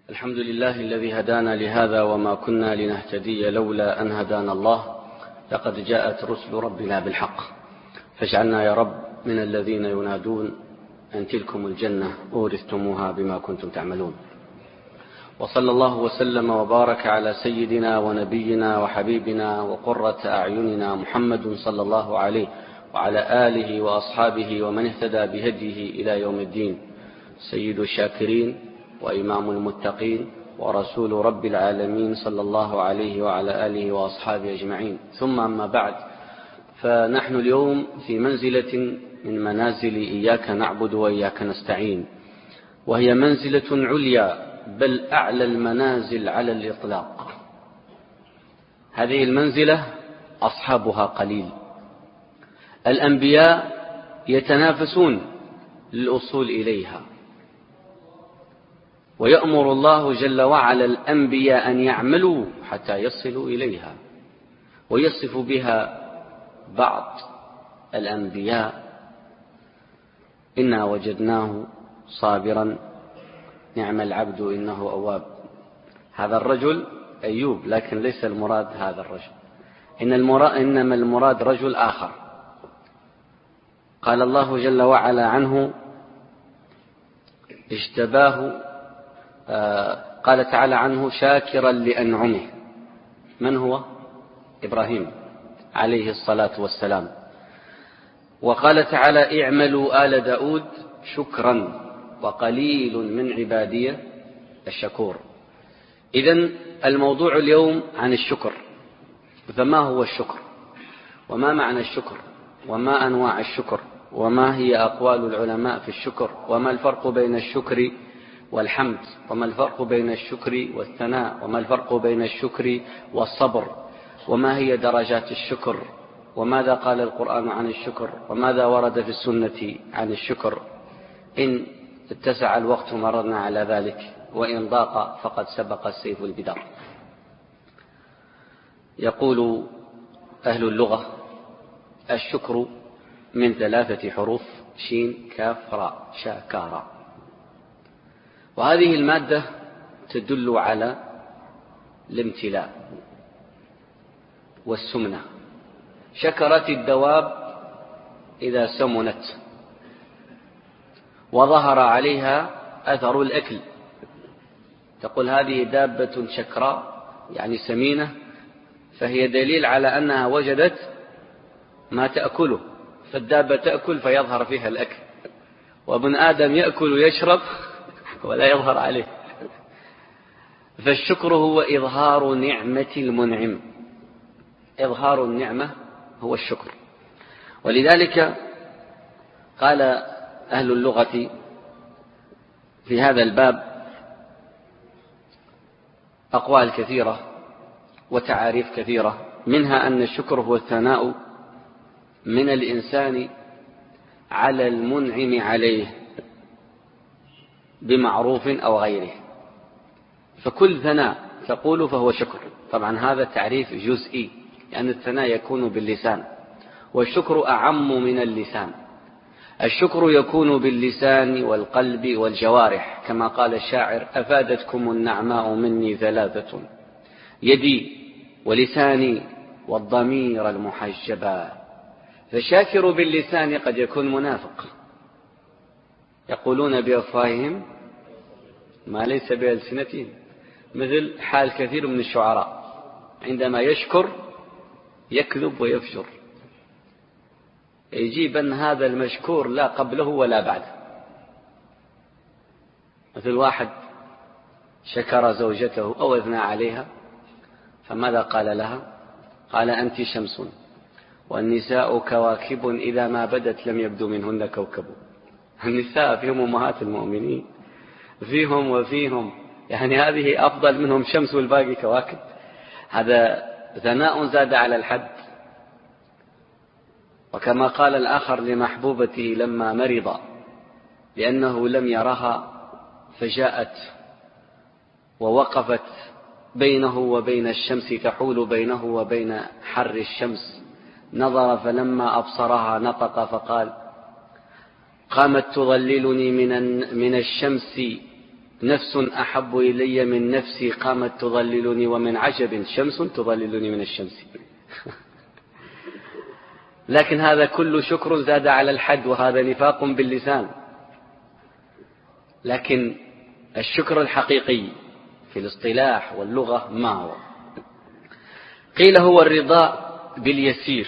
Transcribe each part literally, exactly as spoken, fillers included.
الحمد لله الذي هدانا لهذا وما كنا لنهتدي لولا أن هدانا الله. لقد جاءت رسل ربنا بالحق، فاجعلنا يا رب من الذين ينادون أن تلكم الجنة أورثتموها بما كنتم تعملون. وصلى الله وسلم وبارك على سيدنا ونبينا وحبيبنا وقرة أعيننا محمد صلى الله عليه وعلى آله وأصحابه ومن اهتدى بهديه إلى يوم الدين، سيد الشاكرين وإمام المتقين ورسول رب العالمين صلى الله عليه وعلى آله وأصحابه أجمعين. ثم أما بعد، فنحن اليوم في منزلة من منازل إياك نعبد وإياك نستعين، وهي منزلة عليا بل أعلى المنازل على الإطلاق. هذه المنزلة أصحابها قليل، الأنبياء يتنافسون للوصول إليها، ويأمر الله جل وعلا الأنبياء أن يعملوا حتى يصلوا إليها. ويصف بها بعض الأنبياء: إنا وجدناه صابرا نعم العبد إنه أواب. هذا الرجل أيوب، لكن ليس المراد هذا الرجل، إن المراد إنما المراد رجل آخر. قال الله جل وعلا عنه: اجتباه، آه قال تعالى عنه: شاكرا لأنعمه. من هو؟ إبراهيم عليه الصلاة والسلام. وقال تعالى: اعملوا آل داود شكرا وقليل من عبادي الشكور. إذن الموضوع اليوم عن الشكر. فما هو الشكر؟ وما معنى الشكر؟ وما أنواع الشكر؟ وما هي أقوال العلماء في الشكر؟ وما الفرق بين الشكر والحمد؟ وما الفرق بين الشكر والثناء؟ وما الفرق بين الشكر والصبر؟ وما هي درجات الشكر؟ وماذا قال القرآن عن الشكر؟ وماذا ورد في السنة عن الشكر؟ إن اتسع الوقت مررنا على ذلك، وإن ضاق فقد سبق السيف البدار. يقول أهل اللغة: الشكر من ثلاثة حروف: شين كاف راء، شاكارا. وهذه المادة تدل على الامتلاء والسمنة. شكرت الدواب إذا سمنت وظهر عليها أثر الأكل، تقول هذه دابة شكراء يعني سمينة، فهي دليل على أنها وجدت ما تأكله. فالدابة تأكل فيظهر فيها الأكل، وابن آدم يأكل ويشرب ولا يظهر عليه. فالشكر هو إظهار نعمة المنعم، إظهار النعمة هو الشكر. ولذلك قال أهل اللغة في هذا الباب أقوال كثيرة وتعاريف كثيرة، منها أن الشكر هو الثناء من الإنسان على المنعم عليه بمعروف أو غيره. فكل ثناء تقول فهو شكر. طبعا هذا تعريف جزئي، لأن الثناء يكون باللسان، والشكر أعم من اللسان. الشكر يكون باللسان والقلب والجوارح، كما قال الشاعر: أفادتكم النعماء مني ثلاثة: يدي ولساني والضمير المحجبا. فالشاكر باللسان قد يكون منافق، يقولون بأفواههم ما ليس بألسنتهم، مثل حال كثير من الشعراء عندما يشكر يكذب ويفجر، يجيب أن هذا المشكور لا قبله ولا بعده. مثل واحد شكر زوجته أو أثنى عليها، فماذا قال لها؟ قال: أنت شمس والنساء كواكب إذا ما بدت لم يبدو منهن كوكب. النساء فيهم أمهات المؤمنين، فيهم وفيهم، يعني هذه أفضل منهم شمس والباقي كواكب. هذا ثناء زاد على الحد. وكما قال الآخر لمحبوبته لما مرض لأنه لم يرها، فجاءت ووقفت بينه وبين الشمس، تحول بينه وبين حر الشمس. نظر فلما أبصرها نطق فقال: قامت تظللني من من الشمس نفس أحب إلي من نفسي قامت تظللني، ومن عجب شمس تظللني من الشمس. لكن هذا كل شكر زاد على الحد، وهذا نفاق باللسان. لكن الشكر الحقيقي في الاصطلاح واللغة ما هو؟ قيل هو الرضا باليسير.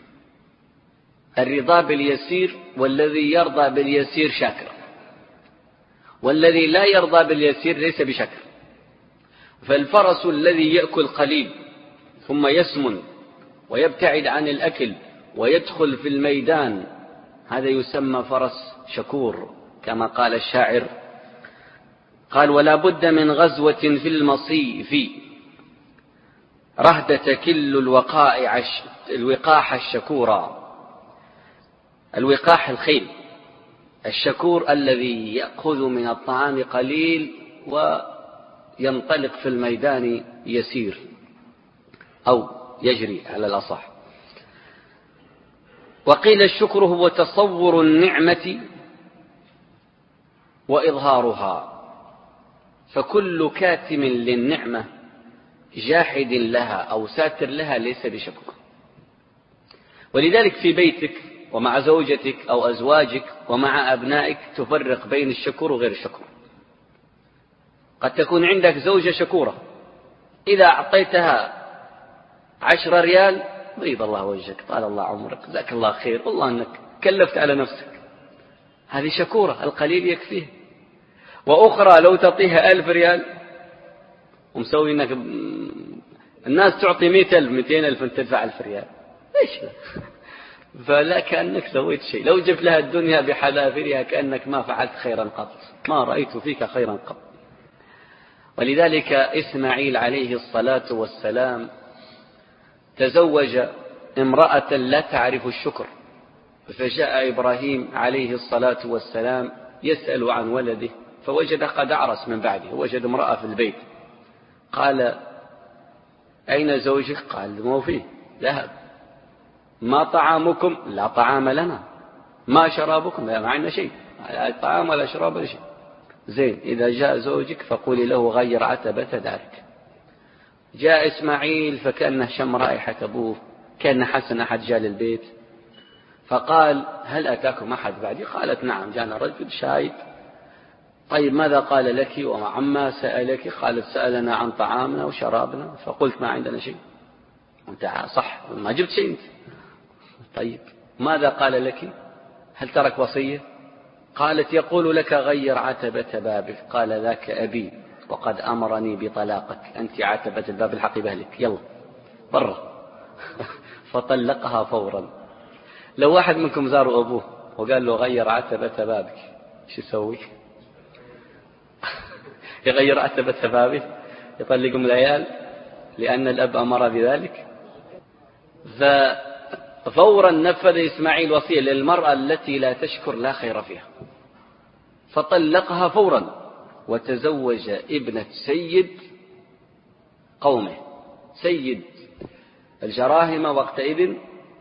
الرضا باليسير، والذي يرضى باليسير شاكر، والذي لا يرضى باليسير ليس بشكر. فالفرس الذي يأكل قليل ثم يسمن ويبتعد عن الأكل ويدخل في الميدان، هذا يسمى فرس شكور، كما قال الشاعر، قال: ولا بد من غزوة في المصيف رهدة كل الوقائع الوقاح الشكورا. الوقاح الخيل، الشكور الذي يأخذ من الطعام قليل وينطلق في الميدان يسير أو يجري على الأصح. وقيل الشكر هو تصور النعمة وإظهارها، فكل كاتم للنعمة جاحد لها أو ساتر لها ليس بشكر. ولذلك في بيتك ومع زوجتك أو أزواجك ومع أبنائك تفرق بين الشكر وغير الشكر. قد تكون عندك زوجة شكورة، إذا أعطيتها عشر ريال بيض الله وجهك، طال الله عمرك، جزاك الله خير، والله أنك كلفت على نفسك، هذه شكورة، القليل يكفيه. وأخرى لو تعطيها ألف ريال ومسوي أنك الناس تعطي مئة ألف مئتين ألف أنت تدفع ألف ريال، إيش فلا كأنك سويت شيء. لو جبت لها الدنيا بحذافيرها كأنك ما فعلت خيرا قط، ما رأيت فيك خيرا قط. ولذلك إسماعيل عليه الصلاة والسلام تزوج امرأة لا تعرف الشكر، فجاء إبراهيم عليه الصلاة والسلام يسأل عن ولده فوجد قد أعرس من بعده، وجد امرأة في البيت. قال: أين زوجك؟ قال: ما فيه، ذهب. ما طعامكم؟ لا طعام لنا. ما شرابكم؟ لا معنا شيء، لا طعام ولا شراب ولا شيء. زين، إذا جاء زوجك فقولي له غير عتبة دارك. جاء إسماعيل فكأنه شم رائحة أبوه، كأن حسن أحد جاء للبيت، فقال: هل أتاكم أحد بعدي؟ قالت: نعم، جاءنا رجل شايب. طيب ماذا قال لك وعما سألك؟ قالت: سألنا عن طعامنا وشرابنا، فقلت ما عندنا شيء. أنت صح ما جبت شيء أنت. طيب ماذا قال لك؟ هل ترك وصية؟ قالت: يقول لك غير عتبة بابك. قال: ذاك أبي وقد أمرني بطلاقك، أنت عتبة الباب الحق بأهلك، يلا برا. فطلقها فورا. لو واحد منكم زار أبوه وقال له غير عتبة بابك، شو يسوي؟ يغير عتبة بابه، يطلقهم العيال لأن الأب أمر بذلك. ففورا نفذ إسماعيل وصية للمرأة التي لا تشكر لا خير فيها، فطلقها فورا وتزوج ابنة سيد قومه، سيد الجراهمة وقتئذ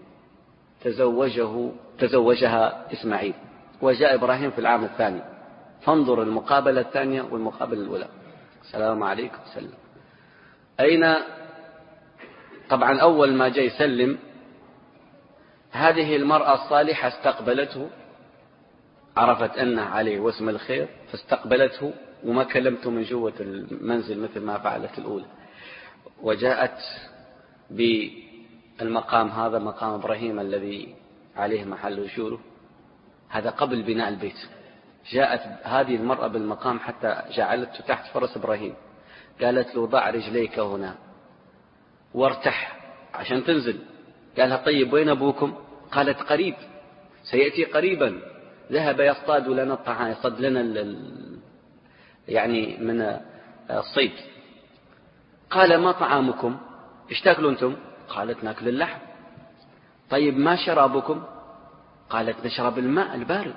تزوجه تزوجها إسماعيل. وجاء إبراهيم في العام الثاني. فانظر المقابلة الثانية والمقابلة الأولى. السلام عليكم سلم. أين؟ طبعا أول ما جاء يسلم هذه المرأة الصالحة استقبلته، عرفت أنه عليه واسم الخير فاستقبلته وما كلمته من جوة المنزل مثل ما فعلت الأولى. وجاءت بالمقام هذا، مقام إبراهيم الذي عليه محل وشوره، هذا قبل بناء البيت. جاءت هذه المرأة بالمقام حتى جعلته تحت فرس إبراهيم، قالت له: ضع رجليك هنا وارتح عشان تنزل. قالها: طيب وين أبوكم؟ قالت: قريب، سيأتي قريبا، ذهب يصطاد لنا الطعام، يصطاد لنا ال... يعني من الصيد. قال: ما طعامكم؟ ايش تاكلوا انتم؟ قالت: ناكل اللحم. طيب ما شرابكم؟ قالت: نشرب الماء البارد.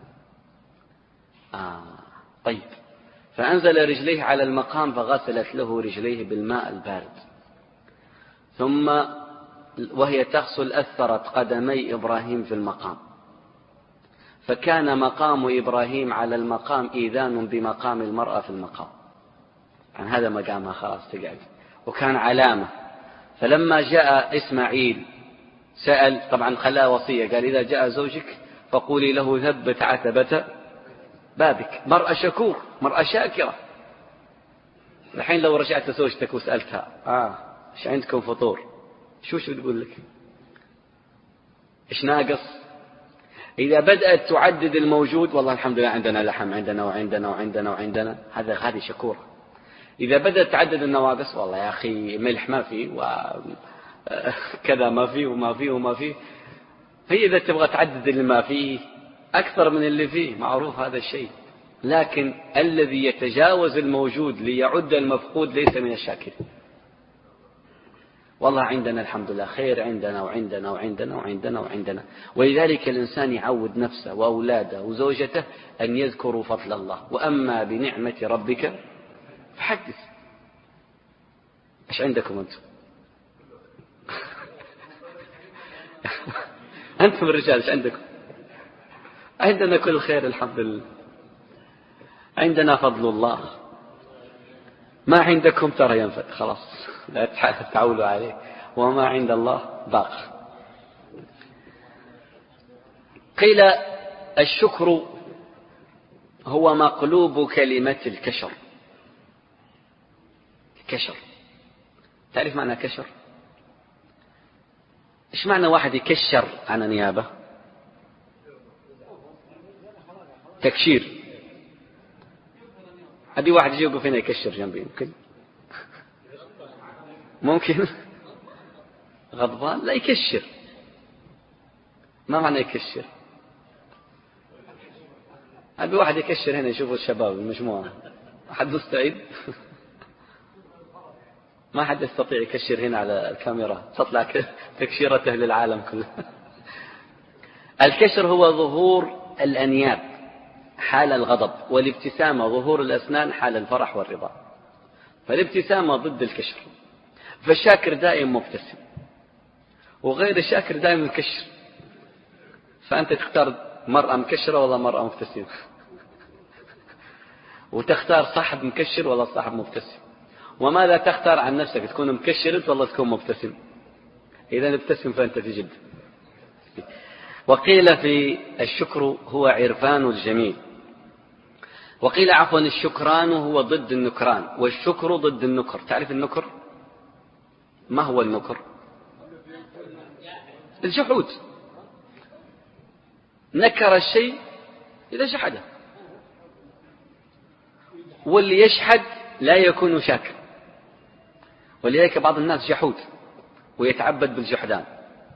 آه طيب. فأنزل رجليه على المقام فغسلت له رجليه بالماء البارد، ثم وهي تغسل أثرت قدمي إبراهيم في المقام، فكان مقام إبراهيم على المقام إيذان بمقام المرأة في المقام، يعني هذا مقامها خلاص تقعد، وكان علامة. فلما جاء إسماعيل سأل، طبعا خلاها وصية، قال إذا جاء زوجك فقولي له ثبت عتبة بابك. مرأة شكور، مرأة شاكرة. الحين لو رجعت زوجتك وسألتها آه إيش عندكم فطور، شو شو تقول لك؟ إيش ناقص؟ إذا بدأت تعدد الموجود، والله الحمد لله عندنا لحم، عندنا وعندنا وعندنا وعندنا، هذا هذه شكورة. إذا بدأت تعدد النواقص، والله يا أخي ملح ما فيه وكذا ما فيه وما فيه وما فيه، هي إذا تبغى تعدد اللي ما فيه أكثر من اللي فيه، معروف هذا الشيء. لكن الذي يتجاوز الموجود ليعد المفقود ليس من الشاكرين. والله عندنا الحمد لله خير، عندنا وعندنا وعندنا وعندنا وعندنا. ولذلك الإنسان يعود نفسه وأولاده وزوجته أن يذكروا فضل الله. وأما بنعمة ربك فحدث. إيش عندكم أنتم؟ أنتم الرجال إيش عندكم؟ عندنا كل خير الحمد لله، عندنا فضل الله. ما عندكم ترى ينفد، خلاص لا تعولوا عليه. وما عند الله باق. قيل الشكر هو مقلوب كلمة الكشر. كشر، تعرف معنى كشر؟ إيش معنى واحد يكشر عن نيابة؟ تكشير. هذه واحد يجي يوقف هنا يكشر جنبي، ممكن ممكن غضبان، لا يكشر. ما معنى يكشر؟ هذه واحد يكشر هنا، يشوفوا الشباب المجموعة. أحد مستعد؟ ما حد يستطيع يكشر هنا على الكاميرا، تطلع تكشيرته للعالم كله. الكشر هو ظهور الأنياب حال الغضب، والابتسامة ظهور الأسنان حال الفرح والرضا. فالابتسامة ضد الكشر. فالشاكر دائم مبتسم، وغير الشاكر دائم مكشر. فأنت تختار مرأة مكشرة ولا مرأة مبتسمة، وتختار صاحب مكشر ولا صاحب مبتسم. وماذا تختار عن نفسك؟ تكون مكشر ولا تكون مبتسم؟ إذا ابتسم فأنت في جد. وقيل في الشكر هو عرفان الجميل. وقيل عفوا الشكران هو ضد النكران، والشكر ضد النكر. تعرف النكر؟ ما هو النكر؟ الجحود. نكر الشيء إذا جحده. واللي يشحد لا يكون شاكر. ولذلك بعض الناس جحود ويتعبد بالجحدان.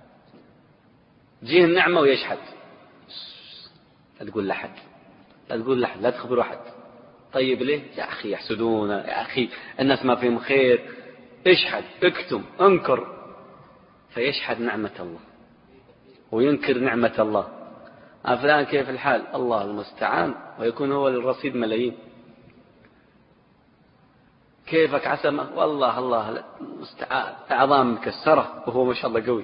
جيه النعمة ويشحد. لا تقول لحد، لا تقول لحد، لا تخبر أحد. طيب ليه؟ يا أخي يحسدون، يا أخي الناس ما فيهم خير. اشحد، اكتم، انكر. فيشحد نعمة الله وينكر نعمة الله. فلان كيف الحال؟ الله المستعان، ويكون هو الرصيد ملايين. كيفك عسى؟ والله الله المستعان، أعظام مكسرة وهو ما شاء الله قوي.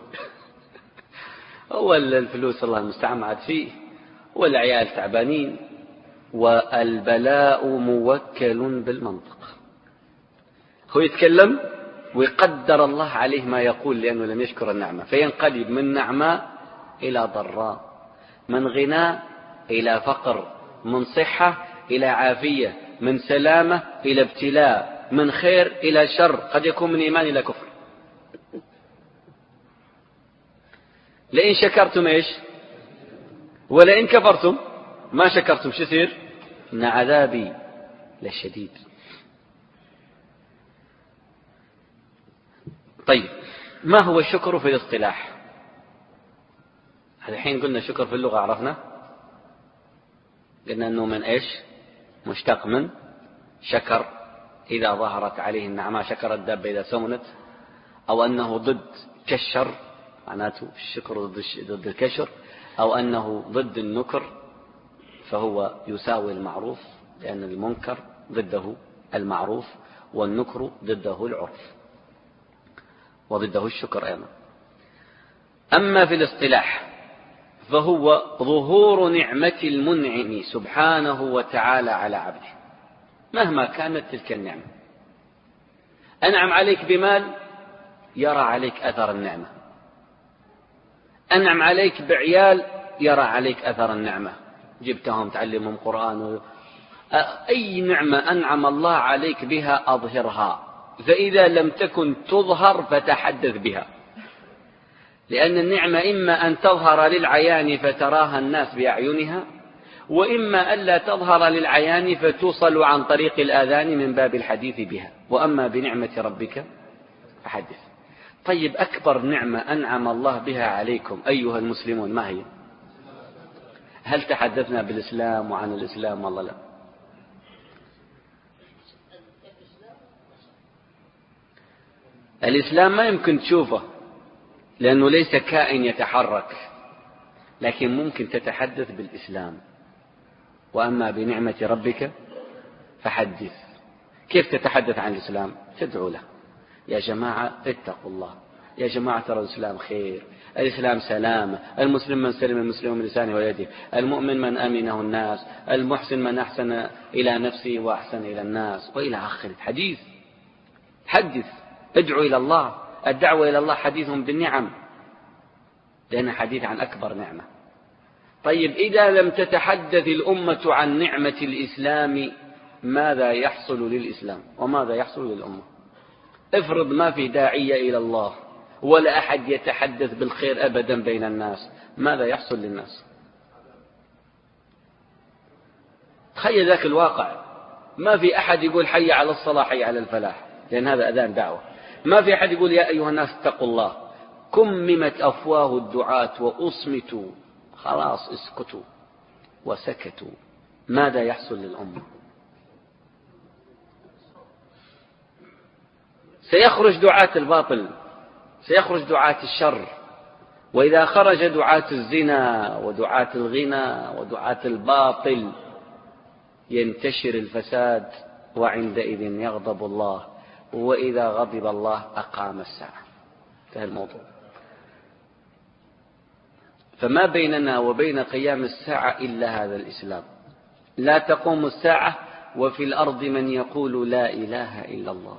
هو الفلوس الله المستعان ما عاد فيه، والعيال تعبانين. والبلاء موكل بالمنطق. هو يتكلم ويقدر الله عليه ما يقول لأنه لم يشكر النعمة، فينقلب من نعماء إلى ضراء، من غنى إلى فقر، من صحة إلى عافية، من سلامة إلى ابتلاء، من خير إلى شر، قد يكون من إيمان إلى كفر. لئن شكرتم إيش؟ ولئن كفرتم ما شكرتم شو يصير؟ إن عذابي لشديد. طيب، ما هو الشكر في الاصطلاح؟ الحين قلنا شكر في اللغة، عرفنا قلنا أنه من إيش؟ مشتق من شكر إذا ظهرت عليه النعمة، شكر الدابة إذا سمنت. أو أنه ضد كشر، معناته الشكر ضد الكشر. أو أنه ضد النكر، فهو يساوي المعروف، لأن المنكر ضده المعروف، والنكر ضده العرف، وضده الشكر أيضا. أما في الاصطلاح فهو ظهور نعمة المنعم سبحانه وتعالى على عبده مهما كانت تلك النعمة. أنعم عليك بمال، يرى عليك أثر النعمة. أنعم عليك بعيال، يرى عليك أثر النعمة، جبتهم تعلمهم قرآن و... أي نعمة أنعم الله عليك بها أظهرها، فإذا لم تكن تظهر فتحدث بها، لأن النعمة إما أن تظهر للعيان فتراها الناس بأعينها، وإما ألا تظهر للعيان فتوصل عن طريق الآذان من باب الحديث بها. وأما بنعمة ربك فحدث. طيب، أكبر نعمة أنعم الله بها عليكم أيها المسلمون ما هي؟ هل تحدثنا بالإسلام وعن الإسلام والله لا؟ الإسلام ما يمكن تشوفه لأنه ليس كائن يتحرك، لكن ممكن تتحدث بالإسلام. وأما بنعمة ربك فحدث. كيف تتحدث عن الإسلام؟ تدعو له، يا جماعة اتقوا الله، يا جماعة ترى الإسلام خير، الإسلام سلامة، المسلم من سلم المسلم من لسانه ويده، المؤمن من أمنه الناس، المحسن من أحسن إلى نفسه وأحسن إلى الناس، وإلى آخر الحديث. حدث، ادعو إلى الله. الدعوة إلى الله حديث بالنعم، لأن حديث عن أكبر نعمة. طيب، إذا لم تتحدث الأمة عن نعمة الإسلام ماذا يحصل للإسلام وماذا يحصل للأمة؟ افرض ما في داعية إلى الله ولا أحد يتحدث بالخير أبدا بين الناس، ماذا يحصل للناس؟ تخيل ذاك الواقع، ما في أحد يقول حي على الصلاة حي على الفلاح، لأن هذا أذان دعوة. ما في أحد يقول يا أيها الناس اتقوا الله. كممت أفواه الدعاة وأصمتوا، خلاص اسكتوا وسكتوا. ماذا يحصل للأمة؟ سيخرج دعاة الباطل، سيخرج دعاة الشر، وإذا خرج دعاة الزنا ودعاة الغنى ودعاة الباطل ينتشر الفساد، وعندئذ يغضب الله، وإذا غضب الله أقام الساعة. انتهى الموضوع. فما بيننا وبين قيام الساعة إلا هذا الإسلام. لا تقوم الساعة وفي الأرض من يقول لا إله إلا الله.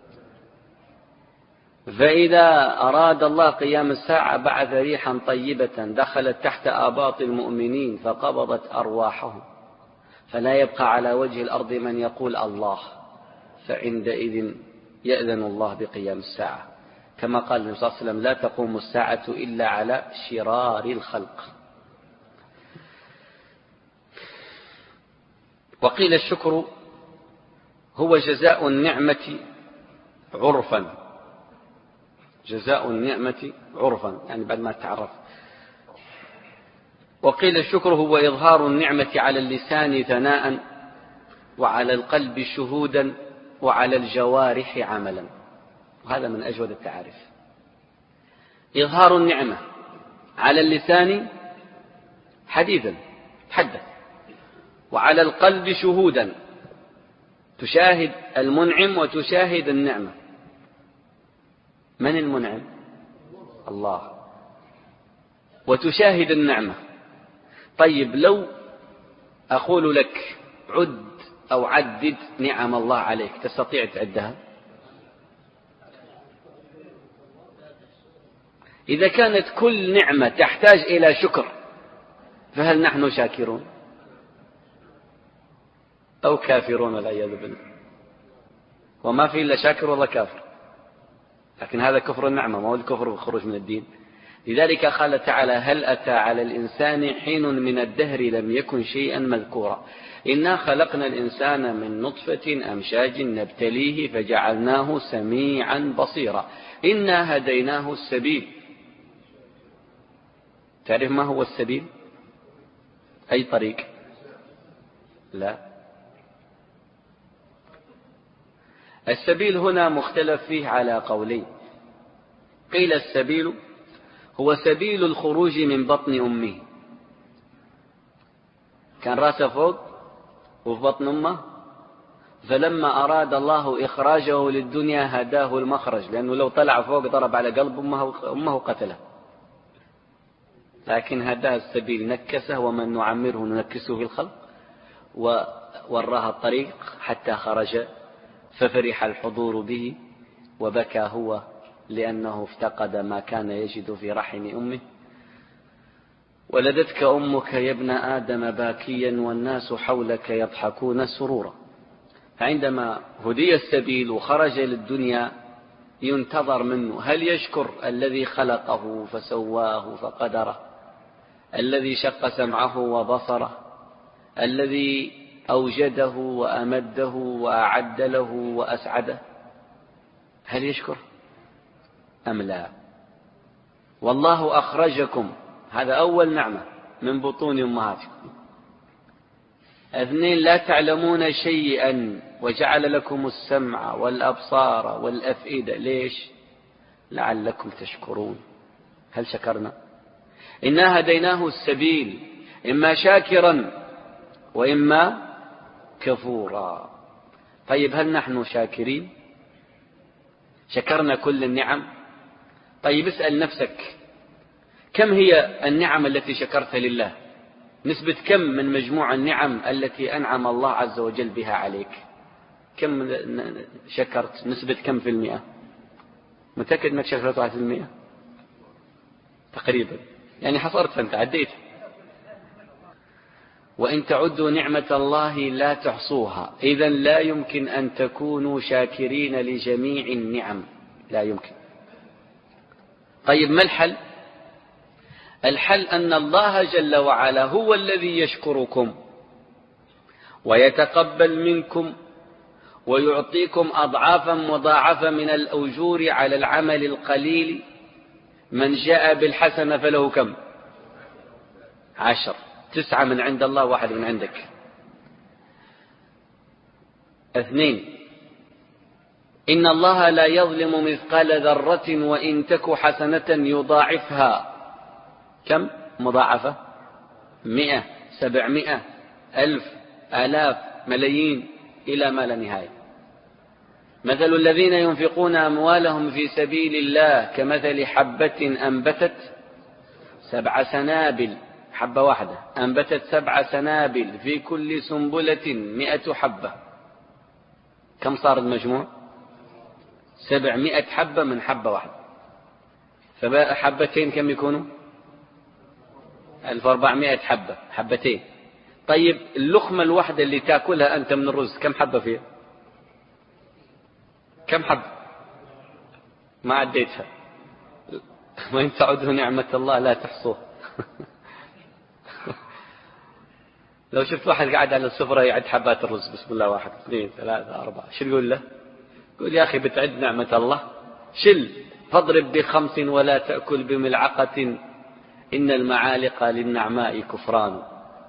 فإذا أراد الله قيام الساعة بعث ريحا طيبة دخلت تحت آباط المؤمنين فقبضت أرواحهم، فلا يبقى على وجه الأرض من يقول الله، فعندئذ يأذن الله بقيام الساعة. كما قال النبي صلى الله عليه وسلم لا تقوم الساعة إلا على شرار الخلق. وقيل الشكر هو جزاء النعمة عرفا، جزاء النعمة عرفا يعني بعد ما تعرف. وقيل الشكر هو إظهار النعمة على اللسان ثناء، وعلى القلب شهودا، وعلى الجوارح عملا. وهذا من أجود التعاريف. إظهار النعمة على اللسان حديثا تحدث، وعلى القلب شهودا تشاهد المنعم وتشاهد النعمة. من المنعم؟ الله. وتشاهد النعمة. طيب، لو أقول لك عد أو عدد نعم الله عليك، تستطيع تعدها؟ إذا كانت كل نعمة تحتاج إلى شكر فهل نحن شاكرون أو كافرون والعياذ بالله؟ وما في إلا شاكر ولا كافر، لكن هذا كفر النعمة، ما هو الكفر والخروج من الدين. لذلك قال تعالى هل أتى على الإنسان حين من الدهر لم يكن شيئا مذكورا إنا خلقنا الإنسان من نطفة أمشاج نبتليه فجعلناه سميعا بصيرا إنا هديناه السبيل. تعرف ما هو السبيل؟ أي طريق؟ لا، السبيل هنا مختلف فيه على قولين. قيل السبيل هو سبيل الخروج من بطن أمه، كان رأسه فوق وفي بطن أمه، فلما أراد الله إخراجه للدنيا هداه المخرج، لأنه لو طلع فوق ضرب على قلب أمه, أمه قتله. لكن هداه السبيل نكسه، ومن نعمره ننكسه في الخلق، ووراها الطريق حتى خرج ففرح الحضور به وبكى هو لأنه افتقد ما كان يجد في رحم أمه. ولدتك أمك يا ابن آدم باكيا والناس حولك يضحكون سرورا. فعندما هدي السبيل وخرج للدنيا ينتظر منه هل يشكر الذي خلقه فسواه فقدره، الذي شق سمعه وبصره، الذي أوجده وأمده وأعد له وأسعده، هل يشكر أم لا؟ والله أخرجكم، هذا أول نعمة، من بطون أمهاتكم. اثنين، لا تعلمون شيئا وجعل لكم السمع والأبصار والأفئدة. ليش؟ لعلكم تشكرون. هل شكرنا؟ إنا هديناه السبيل إما شاكرا وإما كفورا. طيب هل نحن شاكرين؟ شكرنا كل النعم؟ طيب اسأل نفسك كم هي النعم التي شكرت لله؟ نسبة كم من مجموع النعم التي أنعم الله عز وجل بها عليك؟ كم شكرت؟ نسبة كم في المئة؟ متأكد أنك شكرت واحد في المئة تقريبا، يعني حصرت أنت عديت. وإن تعدوا نعمة الله لا تحصوها. إذن لا يمكن أن تكونوا شاكرين لجميع النعم، لا يمكن. طيب ما الحل؟ الحل أن الله جل وعلا هو الذي يشكركم ويتقبل منكم ويعطيكم أضعافا مضاعفة من الأجور على العمل القليل. من جاء بالحسنة فله كم؟ عشر. تسعة من عند الله، واحد من عندك. اثنين، إن الله لا يظلم مثقال ذرة وإن تك حسنة يضاعفها. كم مضاعفة؟ مئة، سبعمائة، ألف، آلاف، ملايين، إلى ما لا نهاية. مثل الذين ينفقون أموالهم في سبيل الله كمثل حبة أنبتت سبع سنابل، حبة واحدة أنبتت سبع سنابل في كل سنبلة مئة حبة. كم صار المجموع؟ سبعمائة حبة من حبة واحدة. فحبتين كم يكونوا؟ ألف وأربعمائة حبة، حبتين. طيب اللقمة الواحدة اللي تأكلها أنت من الرز كم حبة فيها؟ كم حبة؟ ما عديتها. وإن تعدوا نعمة الله لا تحصوها. لو شفت واحد قاعد على السفرة يعد حبات الرز، بسم الله، واحد اثنين ثلاثة أربعة، شو يقول له؟ يقول يا أخي بتعد نعمة الله؟ شل، فاضرب بخمس ولا تأكل بملعقة إن المعالق للنعماء كفران.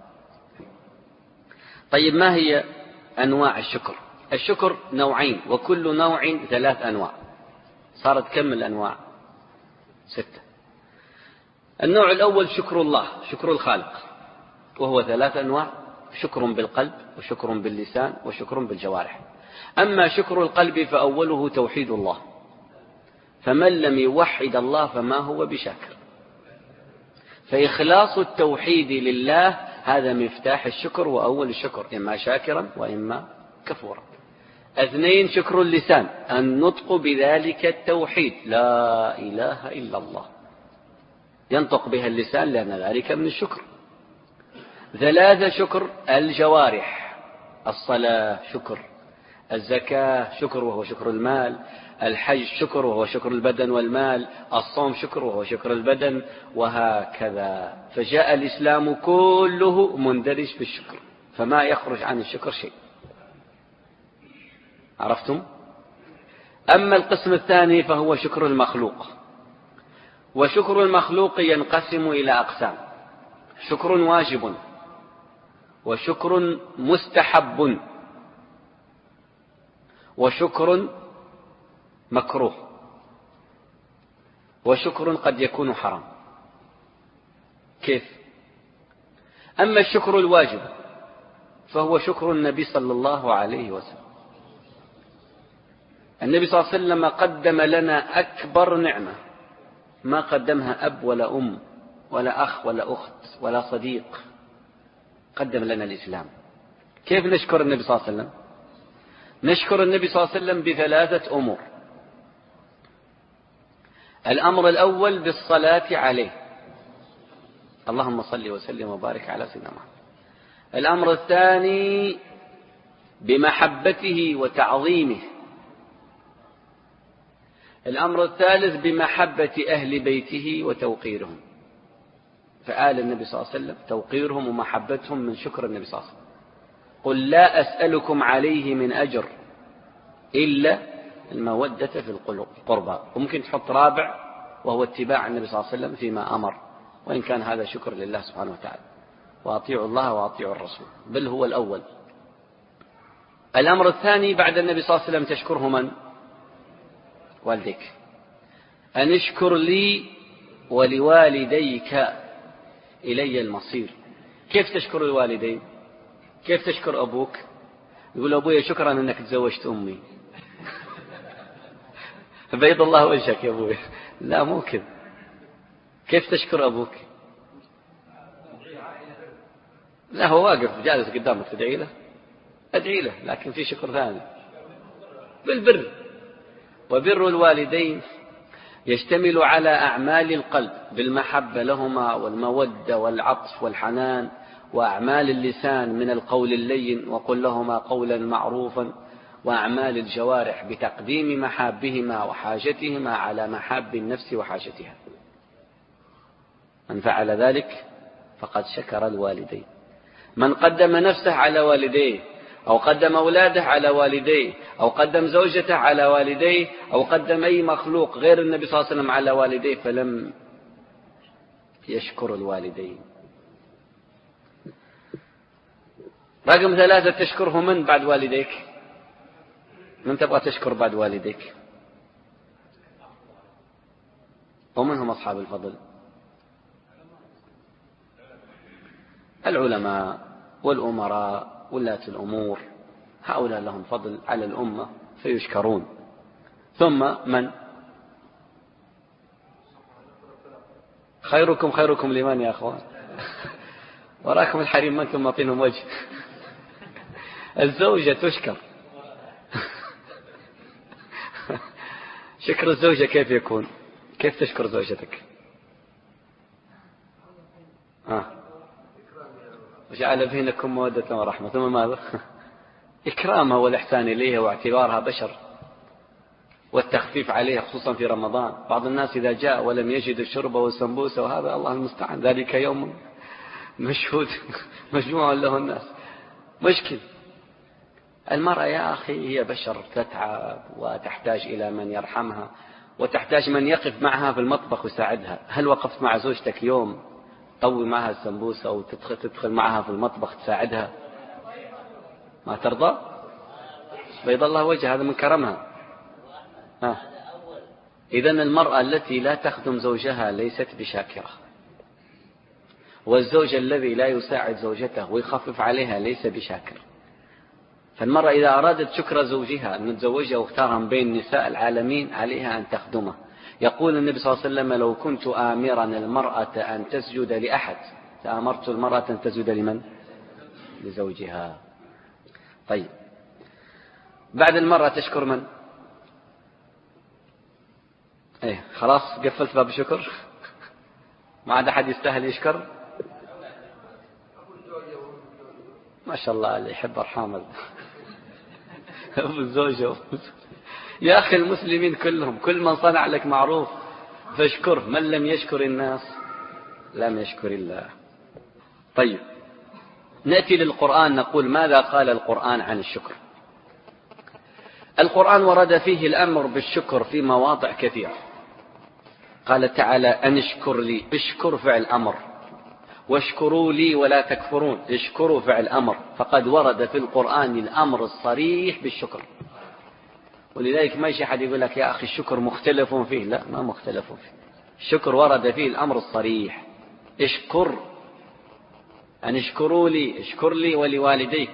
طيب ما هي أنواع الشكر؟ الشكر نوعين، وكل نوع ثلاث أنواع. صارت كم الأنواع؟ ستة. النوع الأول شكر الله، شكر الخالق، وهو ثلاث أنواع: شكر بالقلب، وشكر باللسان، وشكر بالجوارح. أما شكر القلب فأوله توحيد الله، فمن لم يوحد الله فما هو بشاكر. فإخلاص التوحيد لله هذا مفتاح الشكر وأول الشكر، إما شاكرا وإما كفورا. اثنين، شكر اللسان، النطق بذلك التوحيد، لا إله إلا الله، ينطق بها اللسان لأن ذلك من الشكر. ثلاثة، شكر الجوارح، الصلاة شكر، الزكاة شكر وهو شكر المال، الحج شكر وهو شكر البدن والمال، الصوم شكر وهو شكر البدن، وهكذا. فجاء الإسلام كله مندرج في الشكر، فما يخرج عن الشكر شيء. عرفتم؟ أما القسم الثاني فهو شكر المخلوق. وشكر المخلوق ينقسم إلى أقسام: شكر واجب، وشكر مستحب، وشكر مكروه، وشكر قد يكون حرام. كيف؟ أما الشكر الواجب فهو شكر النبي صلى الله عليه وسلم. النبي صلى الله عليه وسلم قدم لنا أكبر نعمة ما قدمها أب ولا أم ولا أخ ولا أخت ولا صديق قدم لنا الإسلام. كيف نشكر النبي صلى الله عليه وسلم؟ نشكر النبي صلى الله عليه وسلم بثلاثة أمور. الأمر الأول بالصلاة عليه، اللهم صل وسلم وبارك على سيدنا محمد. الأمر الثاني بمحبته وتعظيمه. الأمر الثالث بمحبة أهل بيته وتوقيرهم. فآل النبي صلى الله عليه وسلم توقيرهم ومحبتهم من شكر النبي صلى الله عليه وسلم. قل لا أسألكم عليه من أجر إلا المودة في القربى. وممكن تحط رابع وهو اتباع النبي صلى الله عليه وسلم فيما أمر، وإن كان هذا شكر لله سبحانه وتعالى. وأطيعوا الله وأطيعوا الرسول، بل هو الأول. الأمر الثاني بعد النبي صلى الله عليه وسلم تشكره من؟ والديك. أن اشكر لي ولوالديك إلي المصير. كيف تشكر الوالدين؟ كيف تشكر أبوك؟ يقول أبويا شكرا أنك تزوجت أمي. بيض الله وجهك يا أبويا. لا مو كذا. كيف تشكر أبوك؟ لا هو واقف جالس قدامك تدعي له، أدعي له، لكن في شكر ثاني بالبر. وبر الوالدين يشتمل على أعمال القلب بالمحبة لهما والمودة والعطف والحنان، وأعمال اللسان من القول اللين وقل لهما قولا معروفا، وأعمال الجوارح بتقديم محابهما وحاجتهما على محاب النفس وحاجتها. من فعل ذلك فقد شكر الوالدين. من قدم نفسه على والديه، أو قدم أولاده على والديه، أو قدم زوجته على والديه، أو قدم أي مخلوق غير النبي صلى الله عليه وسلم على والديه، فلم يشكر الوالدين. رقم ثلاثة تشكره من بعد والديك؟ من تبغى تشكر بعد والديك؟ ومن هم أصحاب الفضل؟ العلماء والأمراء ولاة الأمور، هؤلاء لهم فضل على الأمة فيشكرون. ثم من؟ خيركم خيركم لمن يا أخوان؟ وراكم الحريم ما أنتم معطينهم وجه. الزوجة تشكر. شكر الزوجة كيف يكون؟ كيف تشكر زوجتك؟ آه. وجعل بينكم مودة ورحمة. ثم ماذا؟ إكرامها والإحسان إليها واعتبارها بشر والتخفيف عليها خصوصا في رمضان. بعض الناس إذا جاء ولم يجد الشرب والسنبوسة وهذا الله المستعان ذلك يوم مشهود مجموع له الناس. مشكل. المرأة يا أخي هي بشر تتعب وتحتاج إلى من يرحمها وتحتاج من يقف معها في المطبخ ويساعدها. هل وقفت مع زوجتك يوم طوي معها السنبوسة وتدخل تدخل معها في المطبخ تساعدها؟ ما ترضى؟ بيض الله وجه، هذا من كرمها. إذن المرأة التي لا تخدم زوجها ليست بشاكرة، والزوج الذي لا يساعد زوجته ويخفف عليها ليس بشاكر. فالمرأة إذا أرادت شكر زوجها أن تزوجها واختارها من بين نساء العالمين عليها أن تخدمه. يقول النبي صلى الله عليه وسلم لو كنت آمرا المرأة أن تسجد لأحد فأمرت المرأة أن تسجد لمن؟ لزوجها. طيب بعد المرأة تشكر من؟ ايه خلاص قفلت باب الشكر. ما عاد أحد يستاهل يشكر. ما شاء الله اللي يحب أرحام أبو الزوجة. يا أخي المسلمين كلهم كل من صنع لك معروف فاشكره، من لم يشكر الناس لم يشكر الله. طيب نأتي للقرآن نقول ماذا قال القرآن عن الشكر. القرآن ورد فيه الأمر بالشكر في مواضع كثيرة. قال تعالى أن اشكر لي، اشكر فعل أمر، واشكروا لي ولا تكفرون، اشكروا فعل أمر، فقد ورد في القرآن الأمر الصريح بالشكر. ولذلك ما يجي أحد يقول لك يا أخي الشكر مختلف فيه، لا ما مختلف فيه. الشكر ورد فيه الأمر الصريح، اشكر، أن اشكروا لي، اشكر لي ولوالديك.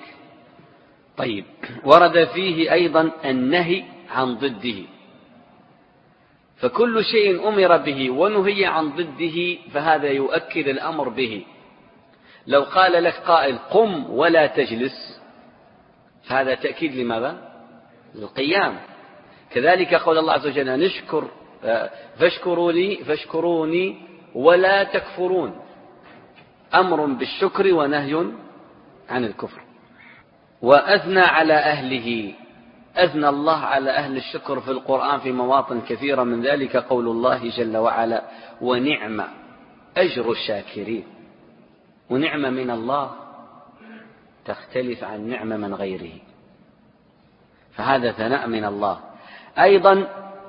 طيب ورد فيه أيضا النهي عن ضده، فكل شيء أمر به ونهي عن ضده فهذا يؤكد الأمر به. لو قال لك قائل قم ولا تجلس فهذا تأكيد لماذا؟ للقيام. كذلك قول الله عز وجل نشكر فاشكروني فاشكروني ولا تكفرون، أمر بالشكر ونهي عن الكفر. وأثنى على أهله، أثنى الله على أهل الشكر في القرآن في مواطن كثيرة، من ذلك قول الله جل وعلا ونعم أجر الشاكرين. ونعمة من الله تختلف عن نعمة من غيره، فهذا ثناء من الله. أيضا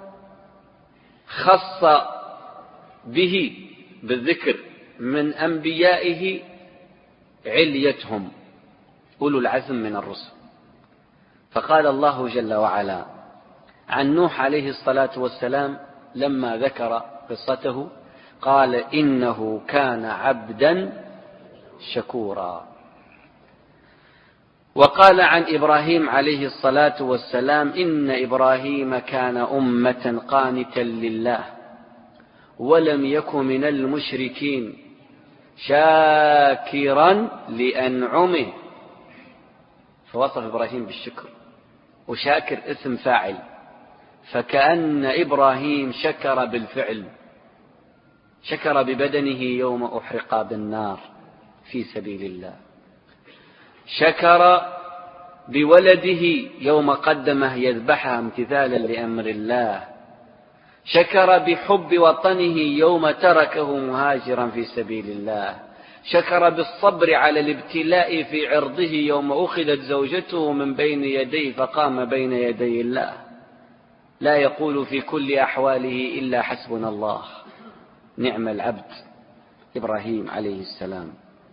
خص به بالذكر من أنبيائه عليتهم أولو العزم من الرسل، فقال الله جل وعلا عن نوح عليه الصلاة والسلام لما ذكر قصته قال إنه كان عبدا شكورا. وقال عن إبراهيم عليه الصلاة والسلام إن إبراهيم كان أمة قانتا لله ولم يكن من المشركين شاكرا لأنعمه، فوصف إبراهيم بالشكر، وشاكر اسم فاعل، فكأن إبراهيم شكر بالفعل، شكر ببدنه يوم أحرق بالنار في سبيل الله، شكر بولده يوم قدمه يذبحها امتثالا لأمر الله، شكر بحب وطنه يوم تركه مهاجرا في سبيل الله، شكر بالصبر على الابتلاء في عرضه يوم أخذت زوجته من بين يديه فقام بين يدي الله، لا يقول في كل أحواله إلا حسبنا الله. نعم العبد إبراهيم عليه السلام.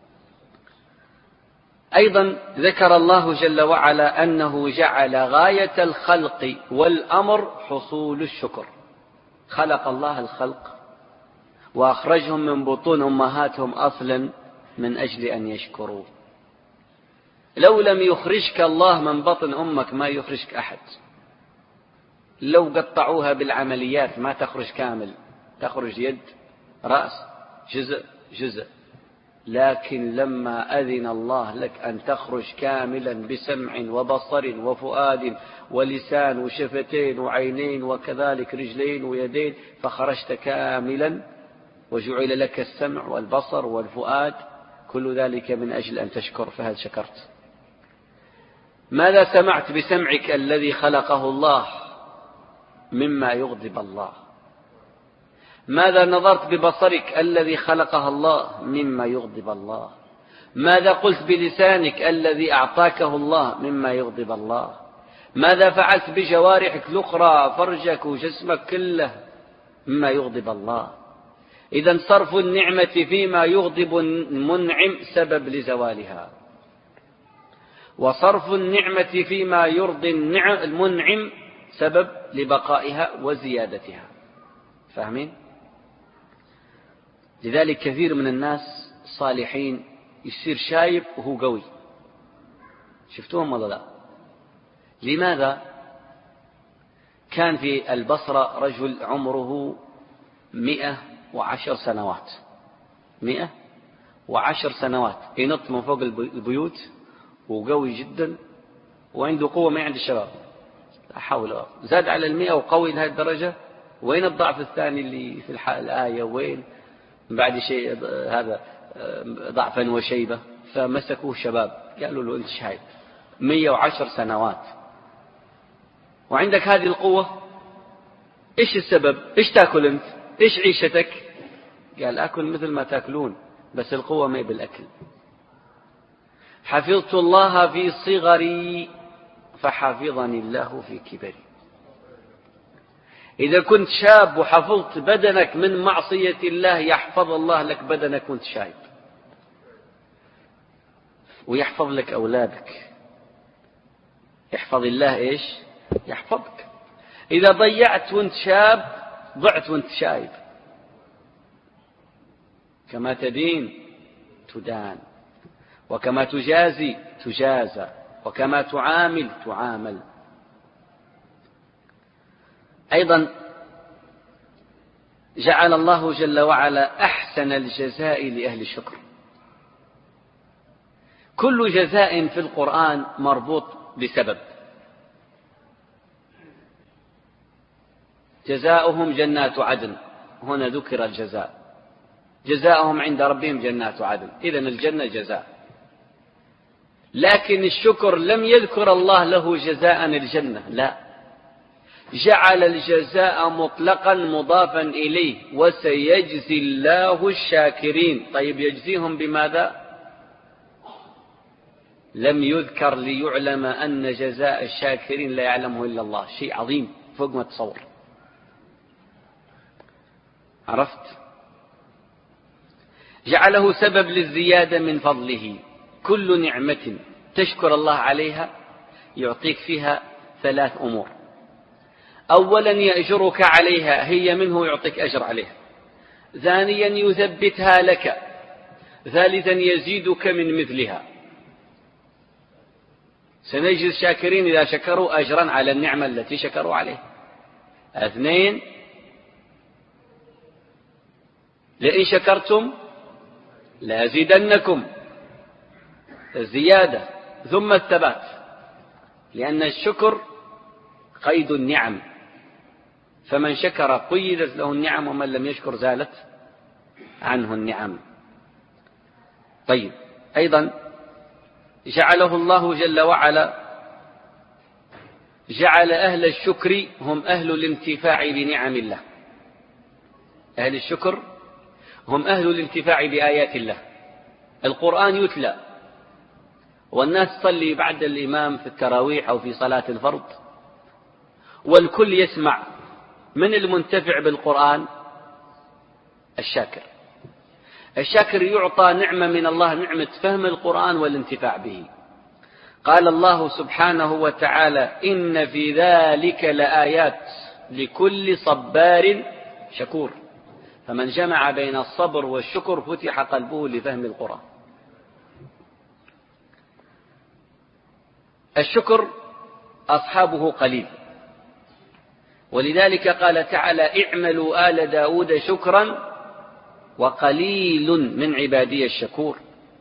أيضا ذكر الله جل وعلا أنه جعل غاية الخلق والأمر حصول الشكر. خلق الله الخلق وأخرجهم من بطون أمهاتهم أصلا من أجل أن يشكروا. لو لم يخرجك الله من بطن أمك ما يخرجك أحد، لو قطعوها بالعمليات ما تخرج كامل، تخرج يد رأس جزء جزء، لكن لما أذن الله لك أن تخرج كاملا بسمع وبصر وفؤاد ولسان وشفتين وعينين وكذلك رجلين ويدين، فخرجت كاملا وجعل لك السمع والبصر والفؤاد، كل ذلك من أجل أن تشكر، فهل شكرت؟ ماذا سمعت بسمعك الذي خلقه الله مما يغضب الله؟ ماذا نظرت ببصرك الذي خلقها الله مما يغضب الله؟ ماذا قلت بلسانك الذي أعطاكه الله مما يغضب الله؟ ماذا فعلت بجوارحك الأخرى فرجك وجسمك كله مما يغضب الله؟ إذن صرف النعمة فيما يغضب المنعم سبب لزوالها، وصرف النعمة فيما يرضي المنعم سبب لبقائها وزيادتها. فاهمين؟ لذلك كثير من الناس الصالحين يصير شايب وهو قوي، شفتوهم ولا لا؟ لماذا؟ كان في البصرة رجل عمره مئة وعشر سنوات، مئة وعشر سنوات ينط من فوق البيوت وقوي جدا وعنده قوة ما عند الشباب، لا حول، زاد على المئة وقوي لهذه الدرجة. وين الضعف الثاني اللي في الآية؟ وين بعد شيء هذا ضعفا وشيبة؟ فمسكوه شباب قالوا له أنت شايب مئة وعشر سنوات وعندك هذه القوة، إيش السبب؟ إيش تأكل أنت؟ إيش عيشتك؟ قال أكل مثل ما تأكلون بس القوة ما بالأكل. حفظت الله في صغري فحفظني الله في كبري. إذا كنت شاب وحفظت بدنك من معصية الله يحفظ الله لك بدنك وانت شايب، ويحفظ لك أولادك. يحفظ الله إيش؟ يحفظك. إذا ضيعت وانت شاب ضعت وانت شايب. كما تدين تدان، وكما تجازي تجازى، وكما تعامل تعامل. أيضا جعل الله جل وعلا أحسن الجزاء لأهل الشكر. كل جزاء في القرآن مربوط بسبب. جزاؤهم جنات عدن، هنا ذكر الجزاء، جزاؤهم عند ربهم جنات عدن، إذن الجنة جزاء. لكن الشكر لم يذكر الله له جزاء الجنة، لا، جعل الجزاء مطلقا مضافا إليه، وسيجزي الله الشاكرين. طيب يجزيهم بماذا؟ لم يذكر ليعلم أن جزاء الشاكرين لا يعلمه إلا الله، شيء عظيم فوق ما تصور. عرفت؟ جعله سبب للزيادة من فضله. كل نعمة تشكر الله عليها يعطيك فيها ثلاث أمور: أولا يأجرك عليها، هي منه يعطيك أجر عليها. ثانيا يثبتها لك. ثالثا يزيدك من مثلها. سنجزي الشاكرين إذا شكروا أجرا على النعمة التي شكروا عليها. اثنين، لئن شكرتم لأزيدنكم، الزيادة. ثم الثبات، لأن الشكر قيد النعم، فمن شكر قيدت له النعم، ومن لم يشكر زالت عنه النعم. طيب، أيضا جعله الله جل وعلا، جعل أهل الشكر هم أهل الانتفاع بنعم الله. أهل الشكر هم أهل الانتفاع بآيات الله. القرآن يتلى والناس تصلي بعد الإمام في التراويح أو في صلاة الفرض، والكل يسمع. من المنتفع بالقرآن؟ الشاكر. الشاكر يعطى نعمة من الله، نعمة فهم القرآن والانتفاع به. قال الله سبحانه وتعالى: إن في ذلك لآيات لكل صبار شكور. فمن جمع بين الصبر والشكر فتح قلبه لفهم القرآن. الشكر أصحابه قليل، ولذلك قال تعالى: اعملوا آل داود شكرا وقليل من عبادي الشكور.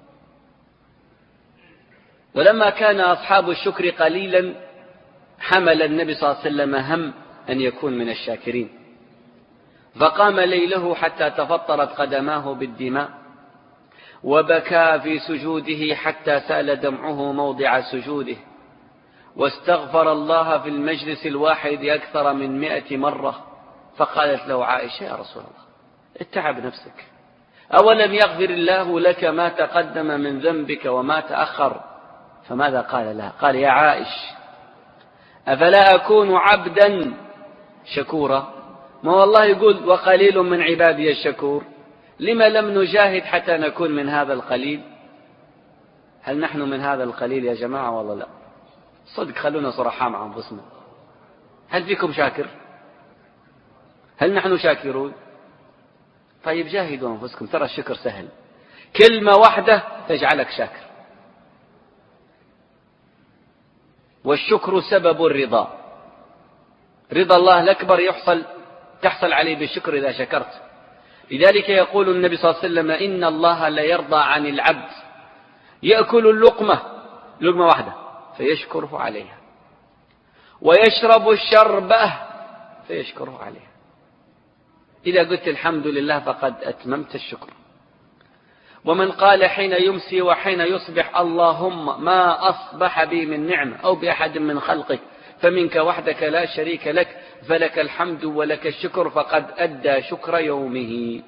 ولما كان أصحاب الشكر قليلا حمل النبي صلى الله عليه وسلم هم أن يكون من الشاكرين، فقام ليله حتى تفطرت قدماه بالدماء، وبكى في سجوده حتى سال دمعه موضع سجوده، واستغفر الله في المجلس الواحد أكثر من مئة مرة. فقالت له عائشة: يا رسول الله، اتعب نفسك، أولم يغفر الله لك ما تقدم من ذنبك وما تأخر؟ فماذا قال لها؟ قال: يا عائش، أفلا أكون عبدا شكورا؟ ما والله يقول: وقليل من عبادي الشكور. لما لم نجاهد حتى نكون من هذا القليل؟ هل نحن من هذا القليل يا جماعة والله لا؟ صدق، خلونا صرحاء مع أنفسنا. هل فيكم شاكر؟ هل نحن شاكرون؟ طيب جاهدوا أنفسكم، ترى الشكر سهل، كلمة واحدة تجعلك شاكر. والشكر سبب الرضا. رضا الله الأكبر يحصل تحصل عليه بالشكر إذا شكرت. لذلك يقول النبي صلى الله عليه وسلم: إن الله لا يرضى عن العبد يأكل اللقمة، لقمة واحدة، فيشكره عليها، ويشرب الشربة فيشكره عليها. إذا قلت الحمد لله فقد أتممت الشكر. ومن قال حين يمسي وحين يصبح: اللهم ما أصبح بي من نعمة أو بأحد من خلقك فمنك وحدك لا شريك لك، فلك الحمد ولك الشكر، فقد أدى شكر يومه.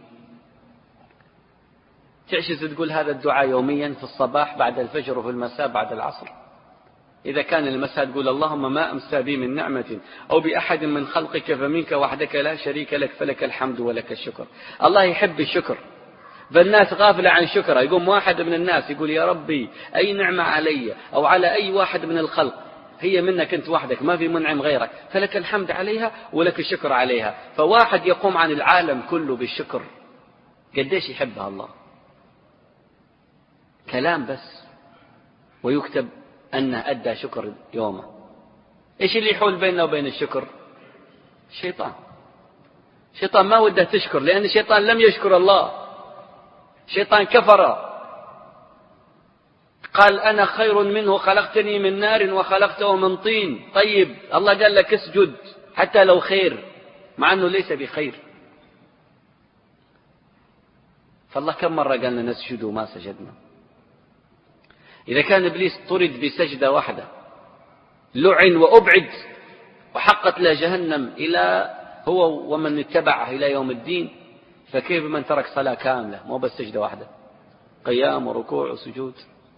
تعجز تقول هذا الدعاء يوميا في الصباح بعد الفجر وفي المساء بعد العصر. إذا كان المساء تقول: اللهم ما أمسى بي من نعمة أو بأحد من خلقك فمنك وحدك لا شريك لك، فلك الحمد ولك الشكر. الله يحب الشكر، فالناس غافلة عن شكره. يقوم واحد من الناس يقول: يا ربي، أي نعمة علي أو على أي واحد من الخلق هي منك أنت وحدك، ما في منعم غيرك، فلك الحمد عليها ولك الشكر عليها. فواحد يقوم عن العالم كله بالشكر، قديش يحبها الله. كلام بس ويكتب أنه أدى شكر يومه. إيش اللي يحول بيننا وبين الشكر؟ الشيطان. شيطان ما وده تشكر، لأن الشيطان لم يشكر الله، شيطان كفر، قال أنا خير منه خلقتني من نار وخلقته من طين. طيب الله قال لك اسجد حتى لو خير، مع أنه ليس بخير. فالله كم مرة قال لنا نسجد وما سجدنا؟ إذا كان إبليس طرد بسجدة واحدة لعن وأبعد وحقت له جهنم إلى هو ومن اتبعه إلى يوم الدين، فكيف من ترك صلاة كاملة مو بس سجدة واحدة، قيام وركوع وسجود؟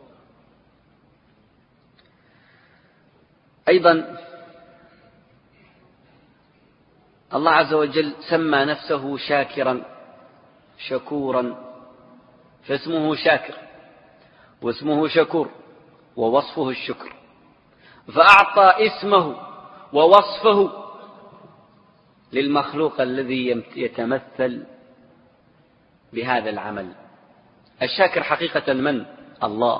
أيضا الله عز وجل سمى نفسه شاكرا شكورا، فاسمه شاكر واسمه شكور ووصفه الشكر، فأعطى اسمه ووصفه للمخلوق الذي يتمثل بهذا العمل. الشاكر حقيقة من؟ الله.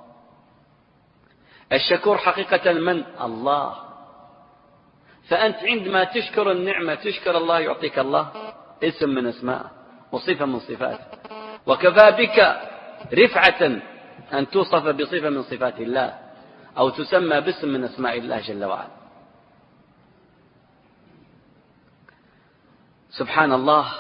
الشكور حقيقة من؟ الله. فأنت عندما تشكر النعمة تشكر الله، يعطيك الله اسم من اسماءه وصفة من صفاته، وكفى بك رفعة أن توصف بصفة من صفات الله أو تسمى باسم من اسماء الله جل وعلا. سبحان الله.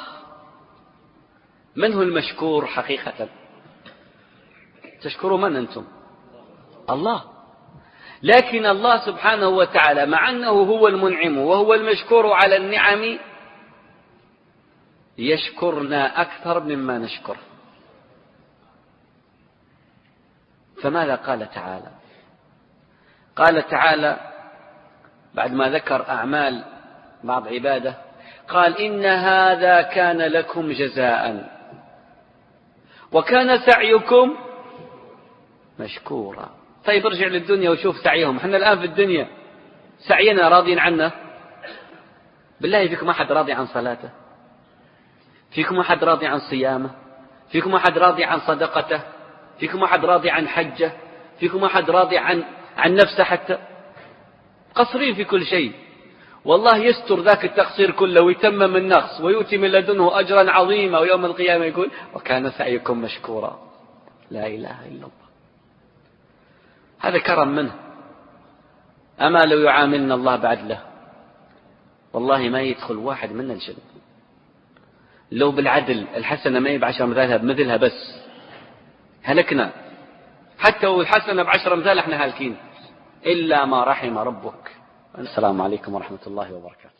من هو المشكور حقيقة؟ تشكروا من أنتم؟ الله. لكن الله سبحانه وتعالى مع أنه هو المنعم وهو المشكور على النعم يشكرنا أكثر مما نشكر. فماذا قال تعالى؟ قال تعالى بعد ما ذكر أعمال بعض عباده قال إن هذا كان لكم جزاء وكان سعيكم مشكورا. طيب ارجع للدنيا وشوف سعيهم. احنا الآن في الدنيا سعينا راضين عنه؟ بالله فيكم أحد راضي عن صلاته؟ فيكم أحد راضي عن صيامه؟ فيكم أحد راضي عن صدقته؟ فيكم أحد راضي عن حجه؟ فيكم أحد راضي عن عن نفسه؟ حتى قصرين في كل شيء. والله يستر ذاك التقصير كله ويتمم النقص ويؤتي من لدنه أجرا عظيما، ويوم القيامة يقول وكان سعيكم مشكورا. لا إله إلا الله. هذا كرم منه. أما لو يعاملنا الله بعدله والله ما يدخل واحد منا الجنة. لو بالعدل الحسنة ما هي بعشر أمثالها بمثلها بس هلكنا، حتى والحسنة بعشر أمثال احنا هالكين، إلا ما رحم ربك. السلام عليكم ورحمة الله وبركاته.